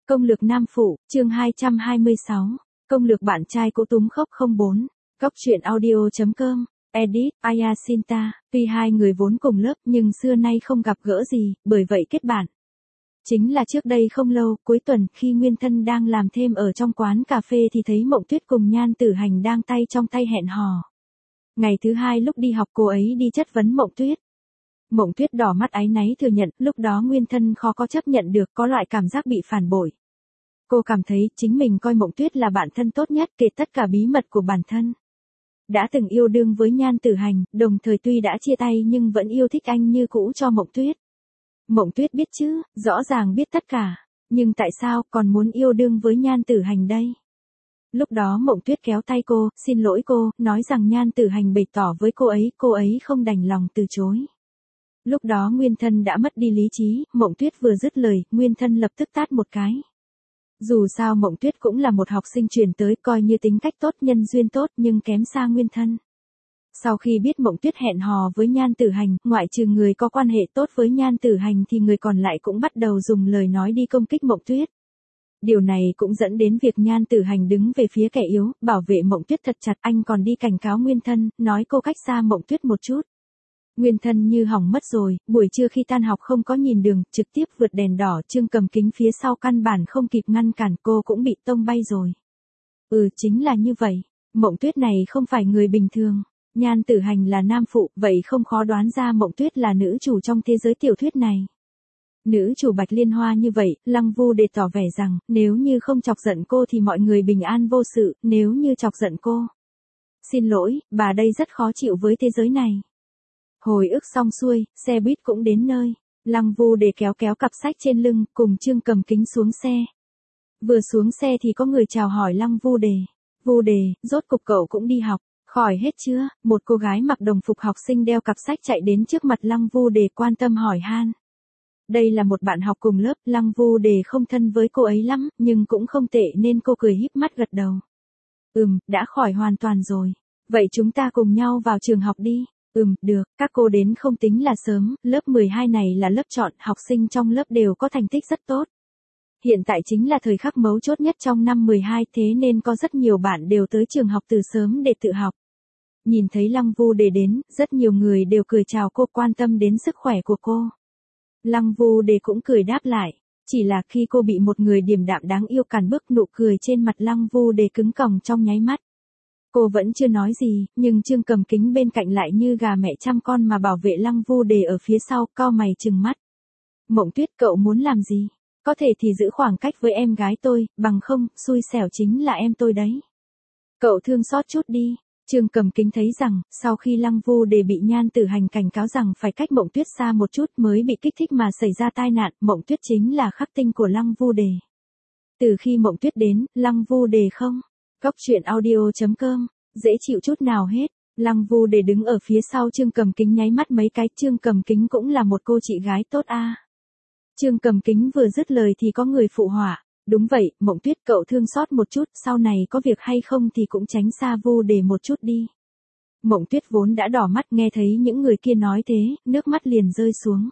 Công lược nam phụ, chương 226. Công lược bạn trai cũ túm khóc 04. Góc truyện audio.com. Edit, Ayasinta. Tuy hai người vốn cùng lớp nhưng xưa nay không gặp gỡ gì, bởi vậy kết bạn. Chính là trước đây không lâu, cuối tuần, khi Nguyên Thân đang làm thêm ở trong quán cà phê thì thấy Mộng Tuyết cùng Nhan Tử Hành đang tay trong tay hẹn hò. Ngày thứ hai lúc đi học cô ấy đi chất vấn Mộng Tuyết. Mộng Tuyết đỏ mắt áy náy thừa nhận, lúc đó Nguyên Thân khó có chấp nhận được, có loại cảm giác bị phản bội. Cô cảm thấy chính mình coi Mộng Tuyết là bạn thân tốt nhất, kể tất cả bí mật của bản thân. Đã từng yêu đương với Nhan Tử Hành, đồng thời tuy đã chia tay nhưng vẫn yêu thích anh như cũ cho Mộng Tuyết. Mộng Tuyết biết chứ, rõ ràng biết tất cả, nhưng tại sao còn muốn yêu đương với Nhan Tử Hành đây? Lúc đó Mộng Tuyết kéo tay cô, xin lỗi cô, nói rằng Nhan Tử Hành bày tỏ với cô ấy không đành lòng từ chối. Lúc đó Nguyên Thân đã mất đi lý trí, Mộng Tuyết vừa dứt lời, Nguyên Thân lập tức tát một cái. Dù sao Mộng Tuyết cũng là một học sinh chuyển tới, coi như tính cách tốt, nhân duyên tốt nhưng kém xa Nguyên Thân. Sau khi biết Mộng Tuyết hẹn hò với Nhan Tử Hành, ngoại trừ người có quan hệ tốt với Nhan Tử Hành thì người còn lại cũng bắt đầu dùng lời nói đi công kích Mộng Tuyết. Điều này cũng dẫn đến việc Nhan Tử Hành đứng về phía kẻ yếu, bảo vệ Mộng Tuyết thật chặt, anh còn đi cảnh cáo Nguyên Thân, nói cô cách xa Mộng Tuyết một chút. Nguyên Thân như hỏng mất rồi, buổi trưa khi tan học không có nhìn đường, trực tiếp vượt đèn đỏ, Trương Cầm Kính phía sau căn bản không kịp ngăn cản, cô cũng bị tông bay rồi. Chính là như vậy, Mộng Tuyết này không phải người bình thường. Nhan Tử Hành là nam phụ, vậy không khó đoán ra Mộng Tuyết là nữ chủ trong thế giới tiểu thuyết này. Nữ chủ Bạch Liên Hoa như vậy, Lăng Vu để tỏ vẻ rằng, nếu như không chọc giận cô thì mọi người bình an vô sự, nếu như chọc giận cô. Xin lỗi, bà đây rất khó chịu với thế giới này. Hồi ức xong xuôi, xe buýt cũng đến nơi. Lăng Vu để kéo cặp sách trên lưng, cùng Trương Cầm Kính xuống xe. Vừa xuống xe thì có người chào hỏi Lăng Vu Đề. Vu Đề, rốt cục cậu cũng đi học. Khỏi hết chưa? Một cô gái mặc đồng phục học sinh đeo cặp sách chạy đến trước mặt Lăng Vu Đề quan tâm hỏi han. Đây là một bạn học cùng lớp, Lăng Vu Đề không thân với cô ấy lắm, nhưng cũng không tệ nên cô cười híp mắt gật đầu. Đã khỏi hoàn toàn rồi. Vậy chúng ta cùng nhau vào trường học đi. Được, các cô đến không tính là sớm, lớp 12 này là lớp chọn, học sinh trong lớp đều có thành tích rất tốt. Hiện tại chính là thời khắc mấu chốt nhất trong năm 12, thế nên có rất nhiều bạn đều tới trường học từ sớm để tự học. Nhìn thấy Lăng Vu Đề đến, rất nhiều người đều cười chào cô, quan tâm đến sức khỏe của cô. Lăng Vu Đề cũng cười đáp lại, chỉ là khi cô bị một người điềm đạm đáng yêu cản bước, nụ cười trên mặt Lăng Vu Đề cứng còng trong nháy mắt. Cô vẫn chưa nói gì, nhưng Trương Cầm Kính bên cạnh lại như gà mẹ chăm con mà bảo vệ Lăng Vu Đề ở phía sau, cau mày trừng mắt. Mộng Tuyết, cậu muốn làm gì? Có thể thì giữ khoảng cách với em gái tôi, bằng không, xui xẻo chính là em tôi đấy. Cậu thương xót chút đi. Trương Cầm Kính thấy rằng, sau khi Lăng Vu Đề bị Nhan Tử Hành cảnh cáo rằng phải cách Mộng Tuyết xa một chút mới bị kích thích mà xảy ra tai nạn, Mộng Tuyết chính là khắc tinh của Lăng Vu Đề. Từ khi Mộng Tuyết đến, Lăng Vu Đề không. Góc truyện audio.com, dễ chịu chút nào hết. Lăng Vu Đề đứng ở phía sau Trương Cầm Kính nháy mắt mấy cái, Trương Cầm Kính cũng là một cô chị gái tốt a. Trương Cầm Kính vừa dứt lời thì có người phụ họa. Đúng vậy, Mộng Tuyết, cậu thương xót một chút, sau này có việc hay không thì cũng tránh xa Vu Đề một chút đi. Mộng Tuyết vốn đã đỏ mắt, nghe thấy những người kia nói thế, nước mắt liền rơi xuống.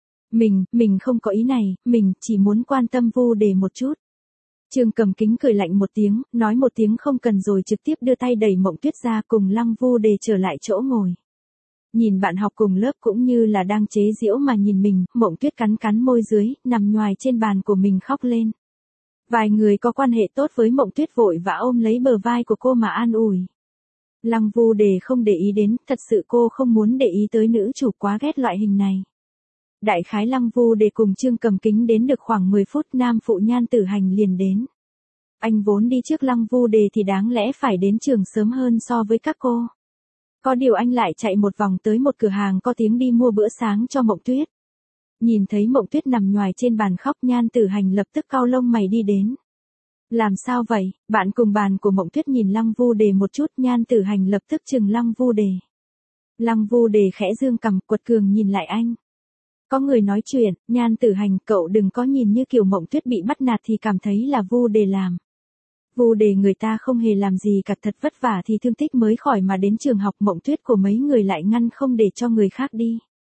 Mình không có ý này, mình chỉ muốn quan tâm Vu Đề một chút. Trương Cầm Kính cười lạnh một tiếng, nói một tiếng không cần rồi trực tiếp đưa tay đẩy Mộng Tuyết ra, cùng Lăng Vu Đề trở lại chỗ ngồi. Nhìn bạn học cùng lớp cũng như là đang chế giễu mà nhìn mình, Mộng Tuyết cắn môi dưới, nằm nhoài trên bàn của mình khóc lên. Vài người có quan hệ tốt với Mộng Tuyết vội vã ôm lấy bờ vai của cô mà an ủi. Lăng Vu Đề không để ý đến, thật sự cô không muốn để ý tới nữ chủ, quá ghét loại hình này. Đại khái Lăng Vu Đề cùng Trương Cầm Kính đến được khoảng 10 phút, nam phụ Nhan Tử Hành liền đến. Anh vốn đi trước Lăng Vu Đề thì đáng lẽ phải đến trường sớm hơn so với các cô. Có điều anh lại chạy một vòng tới một cửa hàng có tiếng đi mua bữa sáng cho Mộng Tuyết. Nhìn thấy Mộng Tuyết nằm nhoài trên bàn khóc, Nhan Tử Hành lập tức cau lông mày đi đến. Làm sao vậy? Bạn cùng bàn của Mộng Tuyết nhìn Lăng Vu Đề một chút, Nhan Tử Hành lập tức chừng Lăng Vu Đề. Lăng Vu Đề khẽ dương cằm, quật cường nhìn lại anh. Có người nói chuyện, Nhan Tử Hành, cậu đừng có nhìn như kiểu Mộng Tuyết bị bắt nạt thì cảm thấy là Vu Đề làm. Vu Đề người ta không hề làm gì cả, thật vất vả thì thương tích mới khỏi mà đến trường học, Mộng Tuyết của mấy người lại ngăn không để cho người khác đi.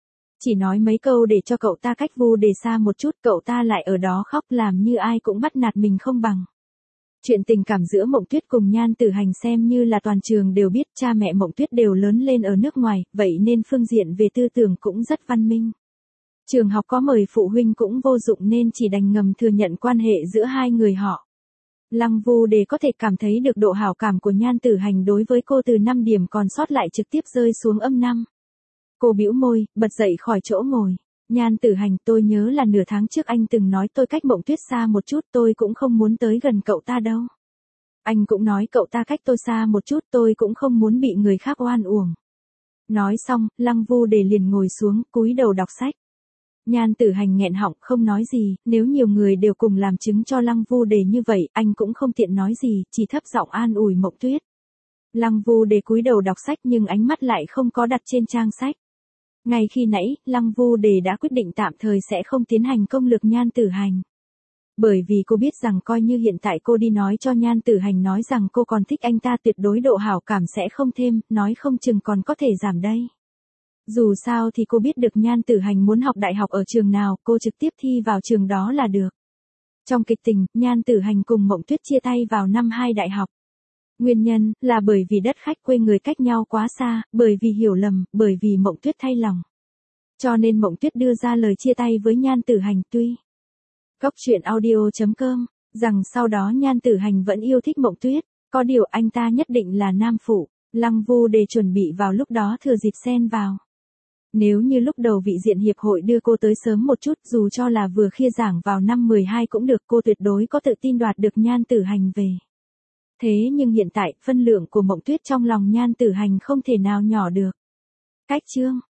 Chỉ nói mấy câu để cho cậu ta cách Vu Đề xa một chút, cậu ta lại ở đó khóc làm như ai cũng bắt nạt mình không bằng. Chuyện tình cảm giữa Mộng Tuyết cùng Nhan Tử Hành xem như là toàn trường đều biết, cha mẹ Mộng Tuyết đều lớn lên ở nước ngoài, vậy nên phương diện về tư tưởng cũng rất văn minh. Trường học có mời phụ huynh cũng vô dụng nên chỉ đành ngầm thừa nhận quan hệ giữa hai người họ. Lăng Vu Đề có thể cảm thấy được độ hảo cảm của Nhan Tử Hành đối với cô từ 5 điểm còn sót lại trực tiếp rơi xuống âm 5. Cô bĩu môi, bật dậy khỏi chỗ ngồi. Nhan Tử Hành, tôi nhớ là nửa tháng trước anh từng nói tôi cách Mộng Tuyết xa một chút, tôi cũng không muốn tới gần cậu ta đâu. Anh cũng nói cậu ta cách tôi xa một chút, tôi cũng không muốn bị người khác oan uổng. Nói xong, Lăng Vu Đề liền ngồi xuống, cúi đầu đọc sách. Nhan Tử Hành nghẹn họng không nói gì, nếu nhiều người đều cùng làm chứng cho Lăng Vu Đề như vậy, anh cũng không tiện nói gì, chỉ thấp giọng an ủi Mộng Tuyết. Lăng Vu Đề cúi đầu đọc sách nhưng ánh mắt lại không có đặt trên trang sách. Ngay khi nãy, Lăng Vu Đề đã quyết định tạm thời sẽ không tiến hành công lược Nhan Tử Hành. Bởi vì cô biết rằng coi như hiện tại cô đi nói cho Nhan Tử Hành nói rằng cô còn thích anh ta, tuyệt đối độ hảo cảm sẽ không thêm, nói không chừng còn có thể giảm đây. Dù sao thì cô biết được Nhan Tử Hành muốn học đại học ở trường nào, cô trực tiếp thi vào trường đó là được. Trong kịch tình, Nhan Tử Hành cùng Mộng Tuyết chia tay vào năm 2 đại học. Nguyên nhân là bởi vì đất khách quê người cách nhau quá xa, bởi vì hiểu lầm, bởi vì Mộng Tuyết thay lòng. Cho nên Mộng Tuyết đưa ra lời chia tay với Nhan Tử Hành tuy. Góc truyện audio.com, rằng sau đó Nhan Tử Hành vẫn yêu thích Mộng Tuyết, có điều anh ta nhất định là nam phụ. Lăng Vu Đề chuẩn bị vào lúc đó thừa dịp xen vào. Nếu như lúc đầu vị diện hiệp hội đưa cô tới sớm một chút, dù cho là vừa khai giảng vào năm 12 cũng được, cô tuyệt đối có tự tin đoạt được Nhan Tử Hành về. Thế nhưng hiện tại, phân lượng của Mộng Tuyết trong lòng Nhan Tử Hành không thể nào nhỏ được. Cách chương